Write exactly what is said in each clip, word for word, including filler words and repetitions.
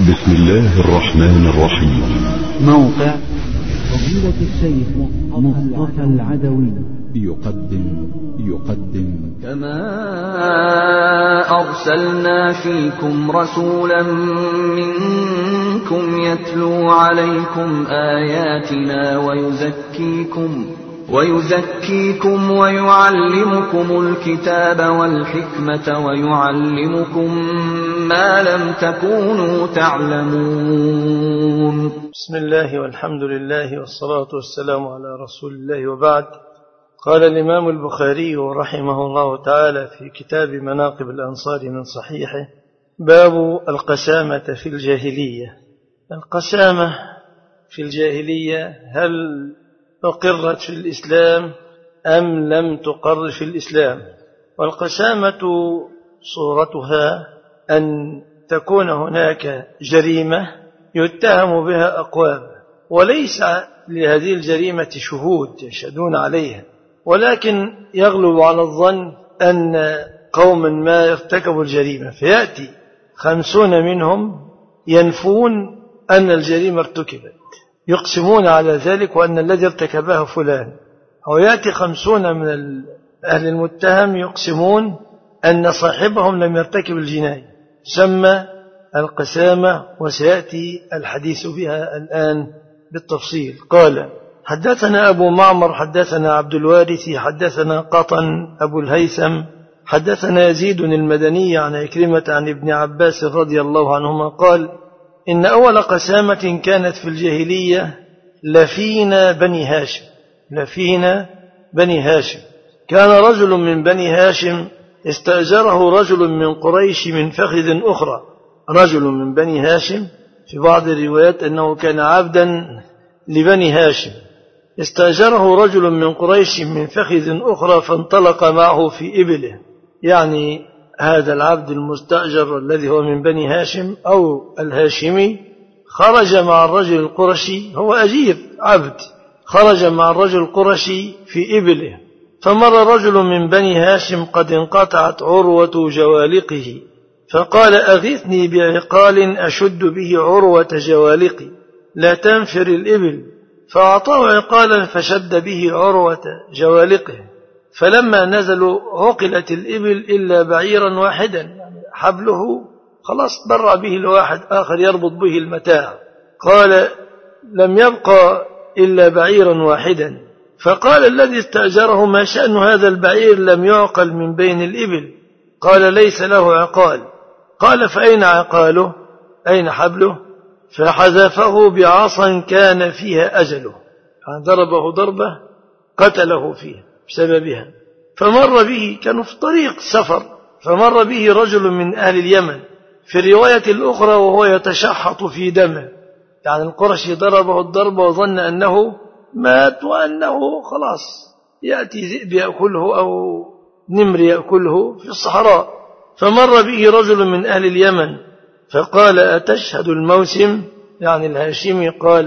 بسم الله الرحمن الرحيم. موقع فضيلة الشيخ مصطفى العدوي يقدم يقدم كما أرسلنا فيكم رسولا منكم يتلو عليكم آياتنا ويزكيكم ويزكيكم ويعلمكم الكتاب والحكمة ويعلمكم ما لم تكونوا تعلمون. بسم الله والحمد لله والصلاة والسلام على رسول الله، وبعد. قال الإمام البخاري رحمه الله تعالى في كتاب مناقب الأنصار من صحيحه: باب القسامة في الجاهلية. القسامة في الجاهلية هل أقرت في الإسلام أم لم تقر في الإسلام؟ والقسامة صورتها أن تكون هناك جريمة يتهم بها أقوام، وليس لهذه الجريمة شهود يشهدون عليها، ولكن يغلب على الظن أن قوما ما ارتكبوا الجريمة، فيأتي خمسون منهم ينفون أن الجريمة ارتكبت، يقسمون على ذلك وأن الذي ارتكبها فلان، أو يأتي خمسون من أهل المتهم يقسمون أن صاحبهم لم يرتكب الجناية. سمى القسامة، وسيأتي الحديث بها الآن بالتفصيل. قال: حدثنا أبو معمر حدثنا عبد الوارث حدثنا قطن أبو الهيثم حدثنا يزيد المدني عن عكرمة عن ابن عباس رضي الله عنهما قال: إن أول قسامة كانت في الجاهلية لفينا بني هاشم. لفينا بني هاشم كان رجل من بني هاشم استأجره رجل من قريش من فخذ أخرى. رجل من بني هاشم، في بعض الروايات أنه كان عبدا لبني هاشم، استأجره رجل من قريش من فخذ أخرى فانطلق معه في إبله. يعني هذا العبد المستأجر الذي هو من بني هاشم أو الهاشمي خرج مع الرجل القرشي، هو أجير عبد، خرج مع الرجل القرشي في إبله، فمر رجل من بني هاشم قد انقطعت عروة جوالقه، فقال: أغثني بعقال أشد به عروة جوالقي لا تنفر الإبل، فأعطاه عقالا فشد به عروة جوالقه، فلما نزلوا عقلت الإبل إلا بعيرا واحدا، يعني حبله خلاص برع به الواحد، آخر يربط به المتاع. قال: لم يبقى إلا بعيرا واحدا، فقال الذي استأجره: ما شأن هذا البعير لم يعقل من بين الإبل؟ قال: ليس له عقال. قال: فأين عقاله؟ أين حبله؟ فحذفه بعصا كان فيها أجله، ضربه ضربة قتله فيها بسببها. فمر به، كانوا في طريق سفر، فمر به رجل من أهل اليمن في الرواية الأخرى وهو يتشحط في دمه، يعني القرشي ضربه الضربة وظن أنه مات وأنه خلاص يأتي ذئب يأكله أو نمر يأكله في الصحراء. فمر به رجل من أهل اليمن فقال: أتشهد الموسم؟ يعني الهاشمي قال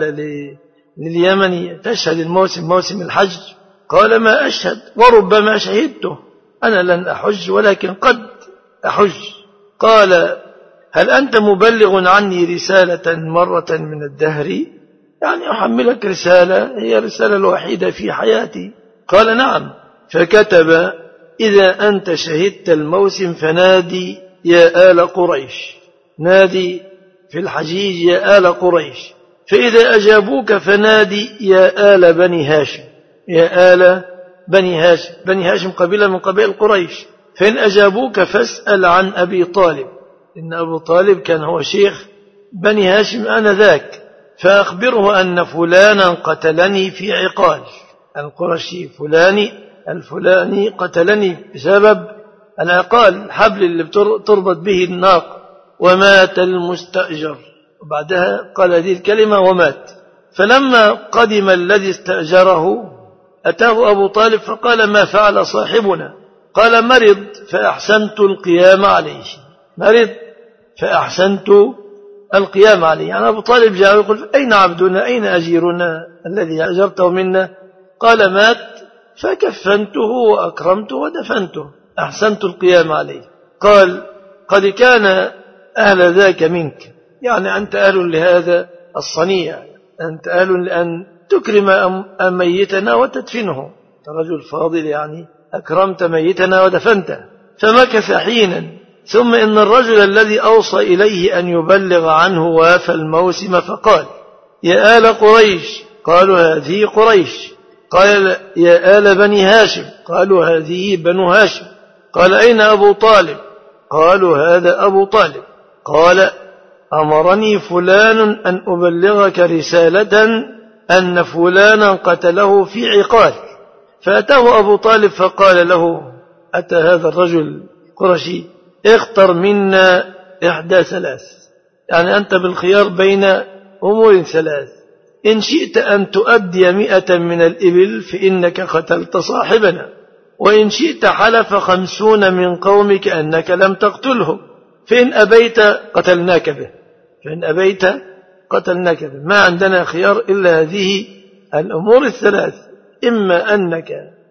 لليمني: تشهد الموسم، موسم الحج؟ قال: ما أشهد، وربما شهدته، أنا لن أحج ولكن قد أحج. قال: هل أنت مبلغ عني رسالة مرة من الدهر؟ يعني أحملك رسالة هي الرسالة الوحيدة في حياتي. قال: نعم. فكتب: إذا أنت شهدت الموسم فنادي يا آل قريش، نادي في الحجيج يا آل قريش، فإذا أجابوك فنادي يا آل بني هاشم، يا آل بني هاشم. بني هاشم قبيلة من قبائل قريش. فإن أجابوك فاسأل عن أبي طالب، إن أبو طالب كان هو شيخ بني هاشم آنذاك، فأخبره أن فلانا قتلني في عقال، القرشي فلاني الفلاني قتلني بسبب العقال، الحبل اللي بتربط به الناق، ومات المستأجر. وبعدها قال هذه الكلمة ومات. فلما قدم الذي استأجره أتاه أبو طالب فقال: ما فعل صاحبنا؟ قال: مرض فأحسنت القيام عليه. مرض فأحسنت القيام عليه. يعني أبو طالب جاء ويقول: أين عبدنا؟ أين أجيرنا الذي أجرته منا؟ قال: مات فكفنته وأكرمته ودفنته، أحسنت القيام عليه. قال: قد كان أهل ذاك منك، يعني أنت أهل لهذا الصنيع، أنت أهل لأن تكرم ميتنا وتدفنه، أنت رجل فاضل يعني أكرمت ميتنا ودفنته. فمكث حينا، ثم إن الرجل الذي أوصى إليه أن يبلغ عنه وافى الموسم فقال: يا آل قريش. قالوا: هذه قريش. قال: يا آل بني هاشم. قالوا: هذه بنو هاشم. قال: أين أبو طالب؟ قالوا: هذا أبو طالب. قال: أمرني فلان أن أبلغك رسالة أن فلانا قتله في عقال. فأتاه أبو طالب فقال له: أتى هذا الرجل قرشي: اختر منا إحدى ثلاث، يعني أنت بالخيار بين أمور ثلاث، إن شئت أن تؤدي مئة من الإبل فإنك قتلت صاحبنا، وإن شئت حلف خمسون من قومك أنك لم تقتله، فإن أبيت قتلناك به فإن أبيت قتلناك به ما عندنا خيار إلا هذه الأمور الثلاث، إما أنك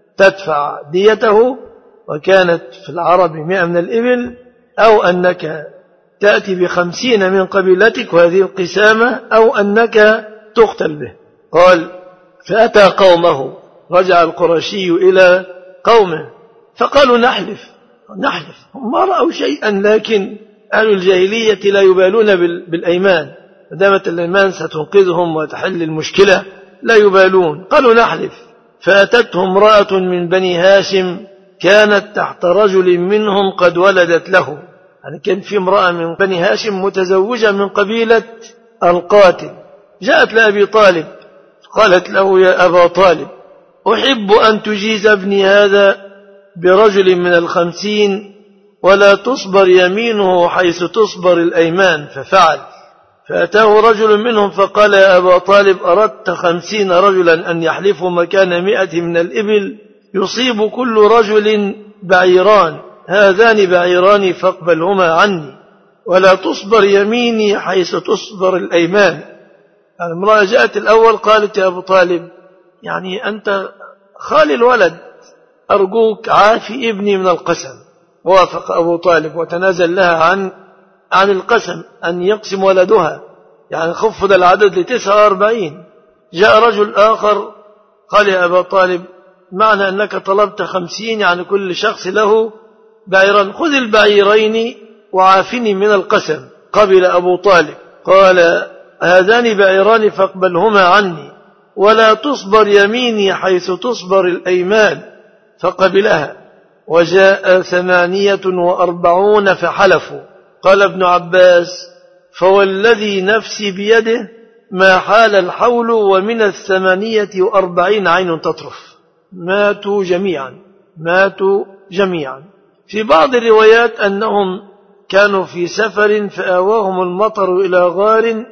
تدفع ديته وكانت في العرب مئة من الإبل، أو أنك تأتي بخمسين من قبيلتك وهذه القسامة، أو أنك تقتل به. قال: فأتى قومه، رجع القرشي إلى قومه فقالوا: نحلف نحلف ما رأوا شيئا، لكن أهل الجاهلية لا يبالون بالأيمان، دامت الأيمان ستنقذهم وتحل المشكلة لا يبالون. قالوا: نحلف. فأتتهم امرأة من بني هاشم كانت تحت رجل منهم قد ولدت له، يعني كان في امرأة من بني هاشم متزوجة من قبيلة القاتل، جاءت لأبي طالب قالت له: يا أبا طالب، أحب أن تجيز ابني هذا برجل من الخمسين ولا تصبر يمينه حيث تصبر الأيمان. ففعل. فأتاه رجل منهم فقال: يا أبا طالب، أردت خمسين رجلا أن يحلفوا مكان مئة من الإبل، يصيب كل رجل بعيران، هذان بعيران فاقبلهما عني، ولا تصبر يميني حيث تصبر الأيمان. المرأة جاءت الأول قالت: يا أبو طالب، يعني أنت خالي الولد، أرجوك عافي ابني من القسم. وافق أبو طالب وتنازل لها عن عن القسم أن يقسم ولدها، يعني خفض العدد لتسعة وأربعين. جاء رجل آخر قال: يا أبا طالب، معنى أنك طلبت خمسين يعني كل شخص له بعيران، خذ البعيرين وعافني من القسم. قبل أبو طالب. قال: هذان بعيران فاقبلهما عني، ولا تصبر يميني حيث تصبر الأيمان. فقبلها. وجاء ثمانية وأربعون فحلفوا. قال ابن عباس: فوالذي نفسي بيده ما حال الحول ومن الثمانية وأربعين عين تطرف. ماتوا جميعا ماتوا جميعا. في بعض الروايات أنهم كانوا في سفر فآواهم المطر إلى غار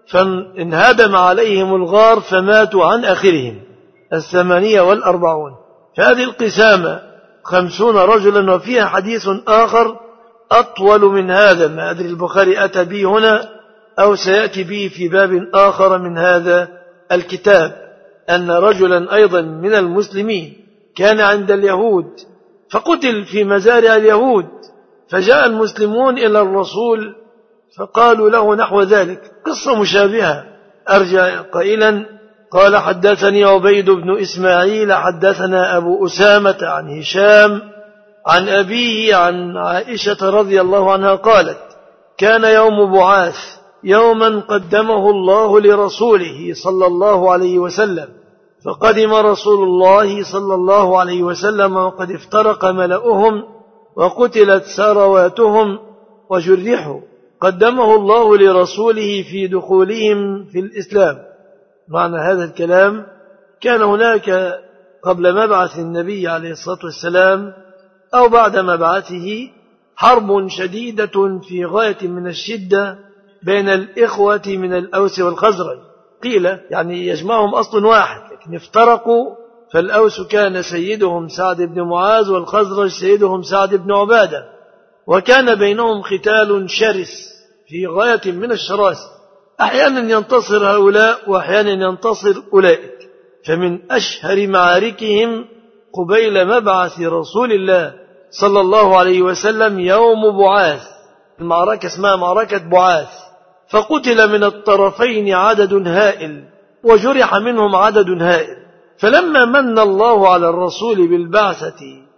فانهدم عليهم الغار فماتوا عن آخرهم الثمانية والأربعون. فهذه القسامة خمسون رجلا. وفيها حديث آخر أطول من هذا، ما أدري البخاري أتى به هنا أو سيأتي به في باب آخر من هذا الكتاب، أن رجلا أيضا من المسلمين كان عند اليهود فقتل في مزارع اليهود، فجاء المسلمون إلى الرسول فقالوا له نحو ذلك، قصة مشابهة. أرجع قائلا: قال: حدثني عبيد بن إسماعيل حدثنا أبو أسامة عن هشام عن أبيه عن عائشة رضي الله عنها قالت: كان يوم بعاث يوما قدمه الله لرسوله صلى الله عليه وسلم، فقدم رسول الله صلى الله عليه وسلم وقد افترق ملأهم وقتلت ثرواتهم وجرحوا، قدمه الله لرسوله في دخولهم في الإسلام. معنى هذا الكلام: كان هناك قبل مبعث النبي عليه الصلاة والسلام أو بعد مبعثه حرب شديدة في غاية من الشدة بين الإخوة من الأوس والخزرج، قيل يعني يجمعهم أصل واحد لكن افترقوا، فالأوس كان سيدهم سعد بن معاذ والخزرج سيدهم سعد بن عبادة، وكان بينهم قتال شرس في غاية من الشراسة، أحيانا ينتصر هؤلاء وأحيانا ينتصر أولئك. فمن أشهر معاركهم قبيل مبعث رسول الله صلى الله عليه وسلم يوم بعاث، المعركة اسمها معركة بعاث. فقتل من الطرفين عدد هائل وجرح منهم عدد هائل. فلما من الله على الرسول بالبعثة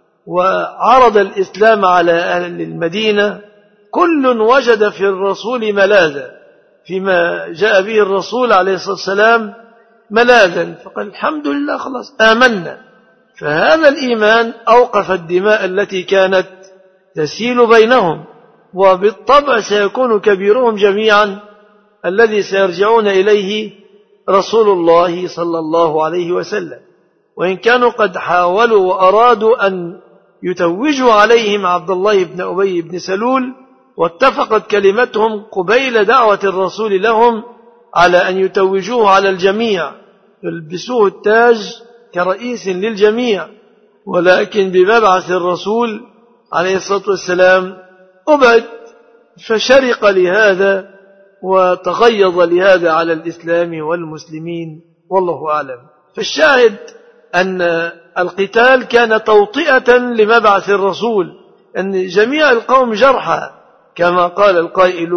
وعرض الإسلام على أهل المدينة كل وجد في الرسول ملاذا فيما جاء به الرسول عليه الصلاة والسلام ملاذا، فقال الحمد لله خلاص آمنا. فهذا الإيمان أوقف الدماء التي كانت تسيل بينهم، وبالطبع سيكون كبيرهم جميعا الذي سيرجعون إليه رسول الله صلى الله عليه وسلم. وإن كانوا قد حاولوا وأرادوا أن يتوجوا عليهم عبد الله بن أبي بن سلول، واتفقت كلمتهم قبيل دعوة الرسول لهم على أن يتوجوه على الجميع، يلبسوه التاج كرئيس للجميع، ولكن بمبعث الرسول عليه الصلاة والسلام أبعد، فشرق لهذا وتغيظ لهذا على الإسلام والمسلمين، والله أعلم. فالشاهد أن القتال كان توطئة لمبعث الرسول، أن جميع القوم جرحى، كما قال القائل: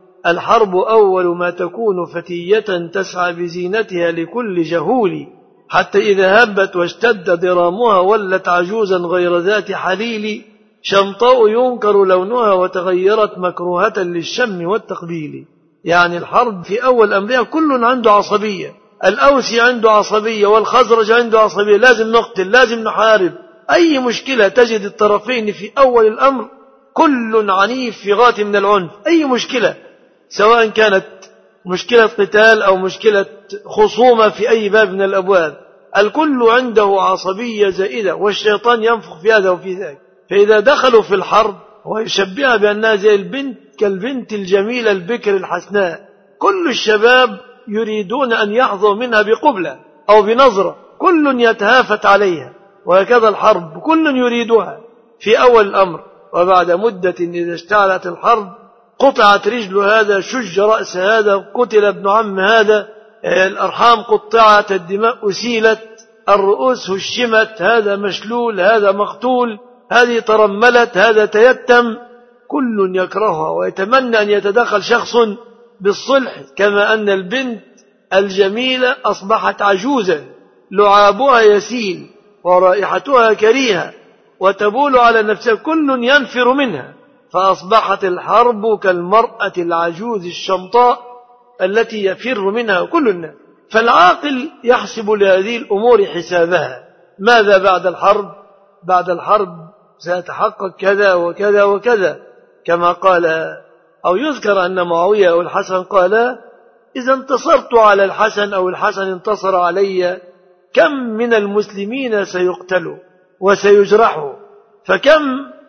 الحرب أول ما تكون فتية تسعى بزينتها لكل جهول، حتى إذا هبت واشتد ضرامها ولت عجوزا غير ذات حليل، شمطاء ينكر لونها وتغيرت مكروهة للشم والتقبيل. يعني الحرب في أول أمرها كل عنده عصبية، الأوسي عنده عصبية والخزرج عنده عصبية، لازم نقتل، لازم نحارب. أي مشكلة تجد الطرفين في أول الأمر كل عنيف في غاية من العنف، أي مشكلة، سواء كانت مشكلة قتال أو مشكلة خصومة في أي باب من الأبواب، الكل عنده عصبية زائدة، والشيطان ينفخ في هذا وفي ذاك. فإذا دخلوا في الحرب ويشبهها بأنها زي البنت كالبنت الجميلة البكر الحسناء، كل الشباب يريدون أن يحظوا منها بقبلة أو بنظرة، كل يتهافت عليها، وهكذا الحرب كل يريدها في أول الأمر. وبعد مدة إذا اشتعلت الحرب قطعت رجل هذا، شج رأس هذا، قتل ابن عم هذا، الأرحام قطعت، الدماء أسيلت، الرؤوس هشمت، هذا مشلول، هذا مقتول، هذه ترملت، هذا تيتم، كل يكرهها ويتمنى أن يتدخل شخص بالصلح. كما أن البنت الجميلة أصبحت عجوزا، لعابها يسيل ورائحتها كريهة وتبول على نفسها، كل ينفر منها، فأصبحت الحرب كالمرأة العجوز الشمطاء التي يفر منها كل الناس. فالعاقل يحسب لهذه الأمور حسابها، ماذا بعد الحرب؟ بعد الحرب سيتحقق كذا وكذا وكذا، كما قال أو يذكر أن معاوية أو الحسن قال: إذا انتصرت على الحسن أو الحسن انتصر علي، كم من المسلمين سيقتلوا وسيجرحوا، فكم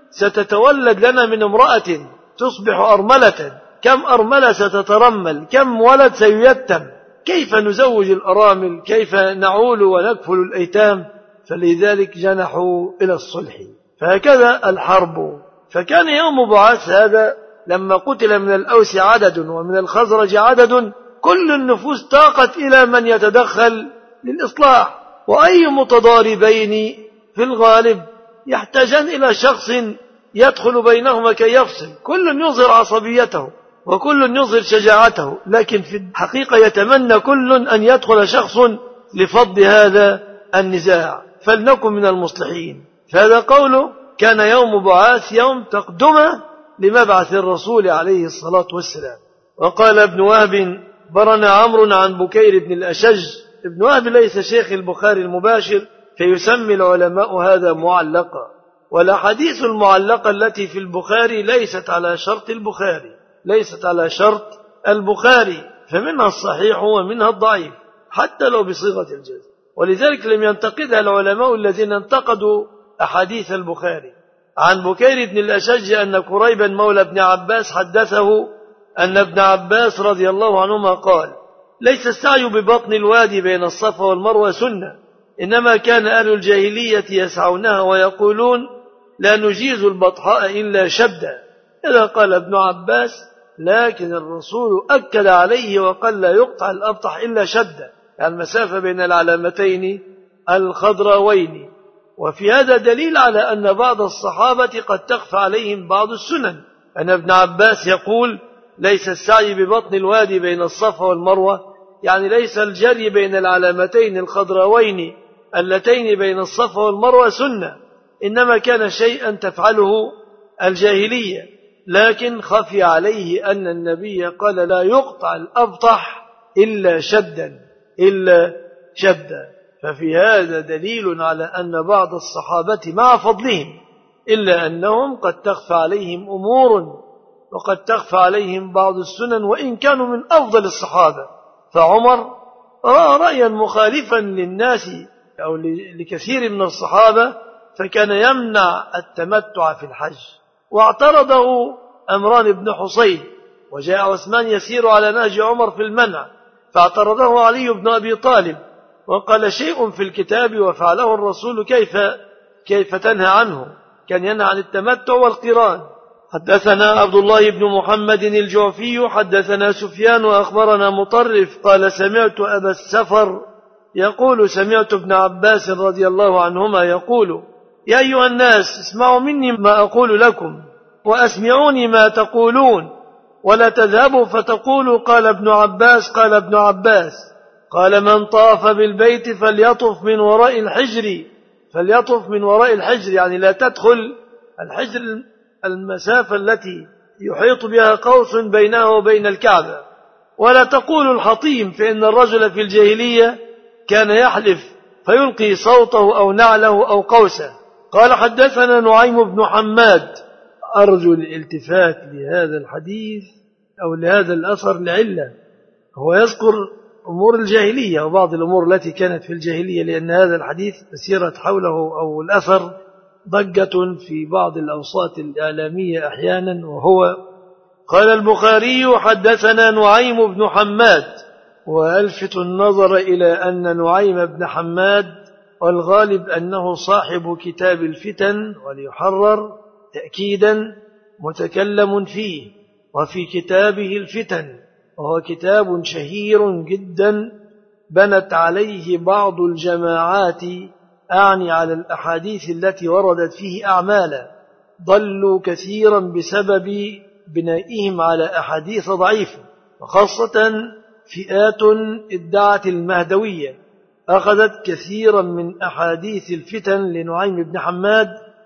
ستتولد لنا من امرأة تصبح أرملة، كم أرملة ستترمل، كم ولد سييتم، كيف نزوج الأرامل، كيف نعول ونكفل الأيتام؟ فلذلك جنحوا إلى الصلح. فهكذا الحرب. فكان يوم بعث هذا لما قتل من الأوس عدد ومن الخزرج عدد، كل النفوس طاقت إلى من يتدخل للإصلاح، وأي متضاربين في الغالب يحتاجان إلى شخص يدخل بينهما كي يفصل، كل يظهر عصبيته وكل يظهر شجاعته، لكن في الحقيقة يتمنى كل أن يدخل شخص لفض هذا النزاع. فلنكن من المصلحين. فهذا قوله كان يوم بعاث يوم تقدمه لمبعث الرسول عليه الصلاة والسلام. وقال ابن وهب: برنا عمرو عن بكير بن الأشج. ابن وهب ليس شيخ البخاري المباشر، فيسمي العلماء هذا معلقا، والأحاديث المعلقة التي في البخاري ليست على شرط البخاري، ليست على شرط البخاري، فمنها الصحيح ومنها الضعيف حتى لو بصيغة الجزم، ولذلك لم ينتقدها العلماء الذين انتقدوا أحاديث البخاري. عن بكير بن الأشج أن كريبا مولى ابن عباس حدثه أن ابن عباس رضي الله عنهما قال: ليس السعي ببطن الوادي بين الصفا والمروة سنة، إنما كان أهل الجاهلية يسعونها ويقولون: لا نجيز البطحاء إلا شبدا. إذا قال ابن عباس: لكن الرسول أكد عليه وقال: لا يقطع الأبطح إلا شبدا، المسافة بين العلامتين الخضراوين. وفي هذا دليل على أن بعض الصحابة قد تخفى عليهم بعض السنن، أن ابن عباس يقول: ليس السعي ببطن الوادي بين الصفا والمروة، يعني ليس الجري بين العلامتين الخضراوين اللتين بين الصفا والمروة سنة، إنما كان شيئا تفعله الجاهلية، لكن خفي عليه أن النبي قال لا يقطع الأبطح إلا شدا إلا شدا. ففي هذا دليل على أن بعض الصحابة مع فضلهم إلا أنهم قد تخفى عليهم أمور وقد تخفى عليهم بعض السنن وإن كانوا من أفضل الصحابة. فعمر رأى رأيا مخالفا للناس أو لكثير من الصحابة فكان يمنع التمتع في الحج، واعترضه أمران بن حصين، وجاء عثمان يسير على نهج عمر في المنع فاعترضه علي بن أبي طالب وقال شيء في الكتاب وفعله الرسول كيف كيف تنهى عنه؟ كان ينهى عن التمتع والقران. حدثنا عبد الله بن محمد الجعفي حدثنا سفيان وأخبرنا مطرف قال سمعت أبا السفر يقول سمعت ابن عباس رضي الله عنهما يقول يا أيها الناس اسمعوا مني ما أقول لكم وأسمعوني ما تقولون ولا تذهبوا فتقولوا قال ابن عباس قال ابن عباس قال من طاف بالبيت فليطف من وراء الحجر فليطف من وراء الحجر، يعني لا تدخل الحجر المسافة التي يحيط بها قوس بينها وبين الكعبة، ولا تقول الحطيم فإن الرجل في الجاهلية كان يحلف فيلقي صوته أو نعله أو قوسه. قال حدثنا نعيم بن حماد. أرجو الالتفات لهذا الحديث أو لهذا الأثر لعلة، هو يذكر أمور الجاهلية وبعض الأمور التي كانت في الجاهلية، لأن هذا الحديث سيرت حوله أو الأثر ضجة في بعض الأوساط الإعلامية أحيانا. وهو قال البخاري حدثنا نعيم بن حماد، وألفت النظر إلى أن نعيم بن حماد والغالب أنه صاحب كتاب الفتن وليحرر تأكيدا متكلم فيه، وفي كتابه الفتن وهو كتاب شهير جدا بنت عليه بعض الجماعات، أعني على الأحاديث التي وردت فيه أعمالا، ضلوا كثيرا بسبب بنائهم على أحاديث ضعيفة، وخاصة فئات ادعت المهدوية أخذت كثيرا من أحاديث الفتن لنعيم بن حماد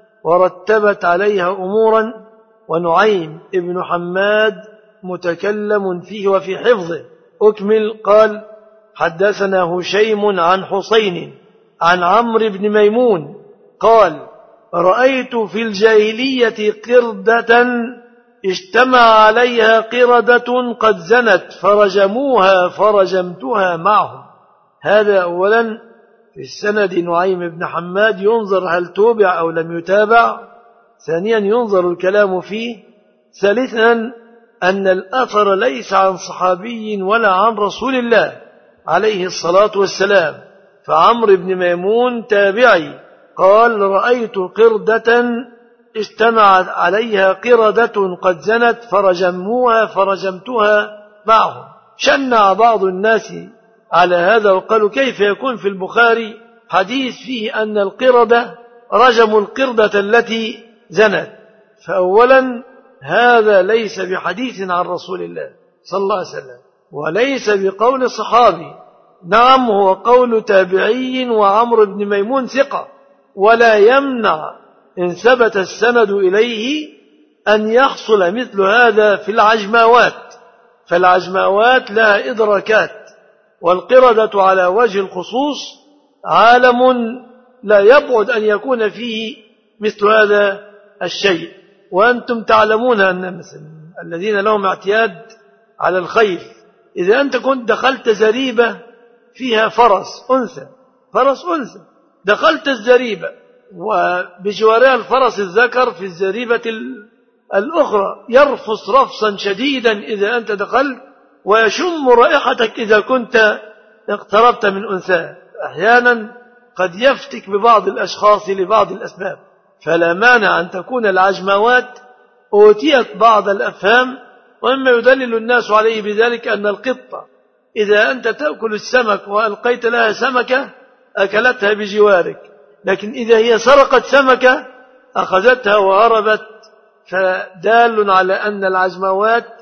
ورتبت عليها أمورا، ونعيم بن حماد متكلم فيه وفي حفظه. أكمل. قال حدثنا هشيم عن حسين عن عمرو بن ميمون قال رأيت في الجاهلية قردة اجتمع عليها قردة قد زنت فرجموها فرجمتها معهم. هذا أولا في السند نعيم بن حماد ينظر هل توبع أو لم يتابع، ثانيا ينظر الكلام فيه، ثالثا أن الأثر ليس عن صحابي ولا عن رسول الله عليه الصلاة والسلام، فعمرو بن ميمون تابعي قال رأيت قردة اجتمعت عليها قردة قد زنت فرجموها فرجمتها معهم. شنع بعض الناس على هذا وقالوا كيف يكون في البخاري حديث فيه أن القردة رجموا القردة التي زنت؟ فأولا هذا ليس بحديث عن رسول الله صلى الله عليه وسلم وليس بقول صحابي، نعم هو قول تابعي وعمرو بن ميمون ثقة، ولا يمنع إن ثبت السند إليه أن يحصل مثل هذا في العجماوات، فالعجماوات لها إدراكات، والقردة على وجه الخصوص عالم لا يبعد أن يكون فيه مثل هذا الشيء. وأنتم تعلمون أن مثلا الذين لهم اعتياد على الخيل، إذا أنت كنت دخلت زريبة فيها فرس أنثى فرس أنثى دخلت الزريبة وبجوارها الفرس الذكر في الزريبة الأخرى يرفص رفصا شديدا إذا أنت دخلت، ويشم رائحتك إذا كنت اقتربت من أنثى. أحيانا قد يفتك ببعض الأشخاص لبعض الأسباب، فلا مانع أن تكون العجماوات أوتيت بعض الأفهام، ومما يدلل الناس عليه بذلك أن القطة إذا أنت تأكل السمك وألقيت لها سمكة أكلتها بجوارك، لكن إذا هي سرقت سمكة أخذتها وهربت، فدال على أن العجماوات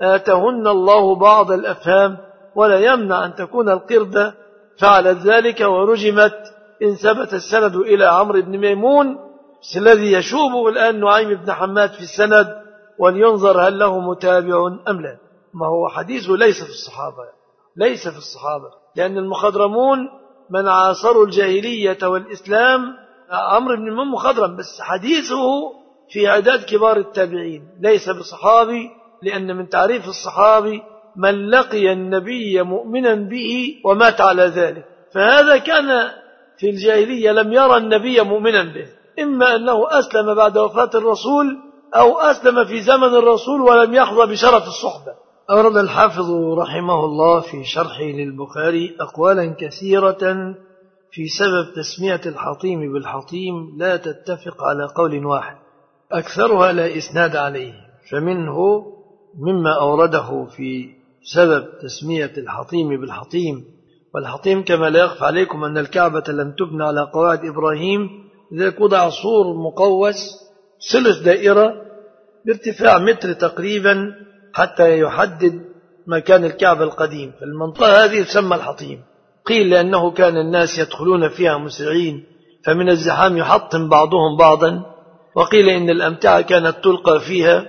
آتهن الله بعض الأفهام، ولا يمنع أن تكون القردة فعلت ذلك ورجمت إن ثبت السند إلى عمرو بن ميمون الذي يشوبه الآن نعيم بن حماد في السند، ولينظر هل له متابع أم لا. ما هو حديثه ليس في الصحابة، ليس في الصحابة، لأن المخضرمون من عاصروا الجاهلية والإسلام عمرو بن ميمون مخضرم، بس حديثه في عداد كبار التابعين، ليس بصحابي، لأن من تعريف الصحابي من لقي النبي مؤمنا به ومات على ذلك، فهذا كان في الجاهلية لم يرى النبي مؤمنا به، إما أنه أسلم بعد وفاة الرسول أو أسلم في زمن الرسول ولم يحظى بشرف الصحبة. أورد الحافظ رحمه الله في شرحه للبخاري أقوالا كثيرة في سبب تسمية الحطيم بالحطيم لا تتفق على قول واحد، أكثرها لا إسناد عليه، فمنه مما أورده في سبب تسمية الحطيم بالحطيم. والحطيم كما لا يخفى عليكم أن الكعبة لم تبنى على قواعد إبراهيم، لذلك وضع سور مقوس ثلث دائرة بارتفاع متر تقريبا حتى يحدد مكان الكعبة القديم، فالمنطقة هذه تسمى الحطيم. قيل لأنه كان الناس يدخلون فيها مسرعين فمن الزحام يحطم بعضهم بعضا، وقيل إن الأمتعة كانت تلقى فيها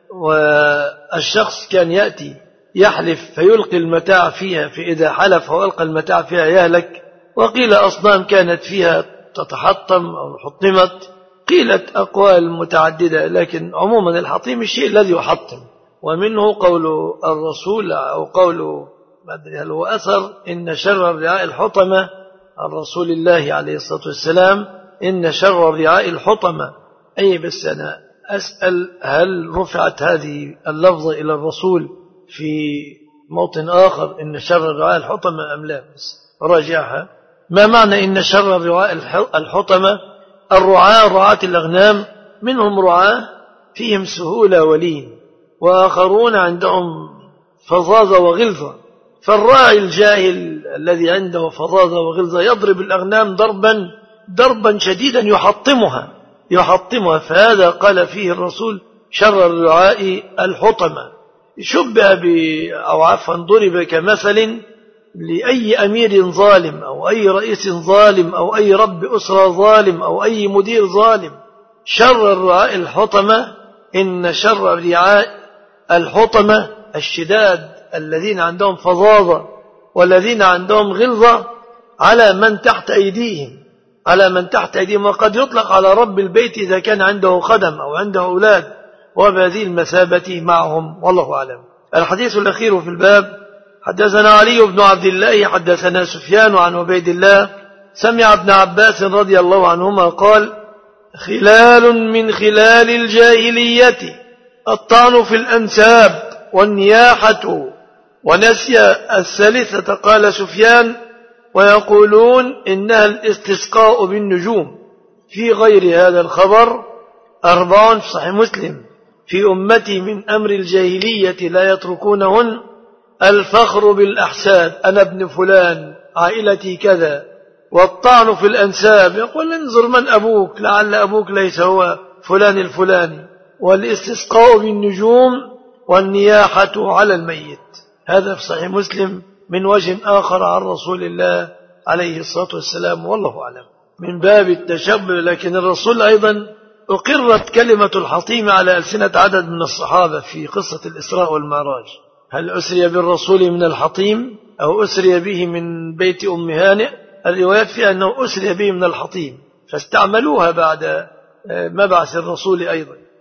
والشخص كان يأتي يحلف فيلقي المتاع فيها، فإذا حلف وألقى المتاع فيها يهلك. وقيل أصنام كانت فيها تتحطم أو حطمت، قيلت أقوال متعددة، لكن عموما الحطيم الشيء الذي يحطم. ومنه قول الرسول أو قول ما أدري هل هو أثر إن شر الرعاء الحطمة عن رسول الله عليه الصلاة والسلام، إن شر الرعاء الحطمة، أي بس أنا أسأل هل رفعت هذه اللفظة إلى الرسول في موطن آخر إن شر الرعاء الحطمة أم لا؟ بس راجعها. ما معنى إن شر الرعاء الحطمة؟ الرعاة رعاة الأغنام، منهم رعاة فيهم سهولة ولين، وآخرون عندهم فظاظة وغلظة. فالراعي الجاهل الذي عنده فظاظة وغلظة يضرب الأغنام ضربا ضربا شديدا يحطمها يحطمها فهذا قال فيه الرسول شر الرعاء الحطمة. شبه ب أو عفوا ضرب كمثل لأي أمير ظالم أو أي رئيس ظالم أو أي رب أسرة ظالم أو أي مدير ظالم. شر الرعاء الحطمة، إن شر الرعاء الحطمة الشداد الذين عندهم فظاظة والذين عندهم غلظة على من تحت أيديهم على من تحت أيديهم وقد يطلق على رب البيت إذا كان عنده خدم أو عنده أولاد، وبهذه المثابة معهم، والله أعلم. الحديث الأخير في الباب: حدثنا علي بن عبد الله حدثنا سفيان عن عبيد الله سمع ابن عباس رضي الله عنهما قال: خلال من خلال الجاهلية الطعن في الأنساب والنياحة. ونسي الثالثة قال سفيان: ويقولون إنها الاستسقاء بالنجوم. في غير هذا الخبر أربع في صحيح مسلم: في أمتي من أمر الجاهلية لا يتركونهن الفخر بالأحساب، أنا ابن فلان عائلتي كذا، والطعن في الأنساب، يقول انظر من أبوك لعل أبوك ليس هو فلان الفلاني، والاستسقاء بالنجوم والنياحة على الميت. هذا في صحيح مسلم من وجه آخر عن رسول الله عليه الصلاة والسلام، والله أعلم. من باب التشبه، لكن الرسول أيضا أقرت كلمة الحطيم على ألسنة عدد من الصحابة في قصة الإسراء والمعراج. هل أسري بالرسول من الحطيم أو أسري به من بيت أم هانئ؟ الروايات فيها أنه أسري به من الحطيم، فاستعملوها بعد مبعث الرسول أيضا.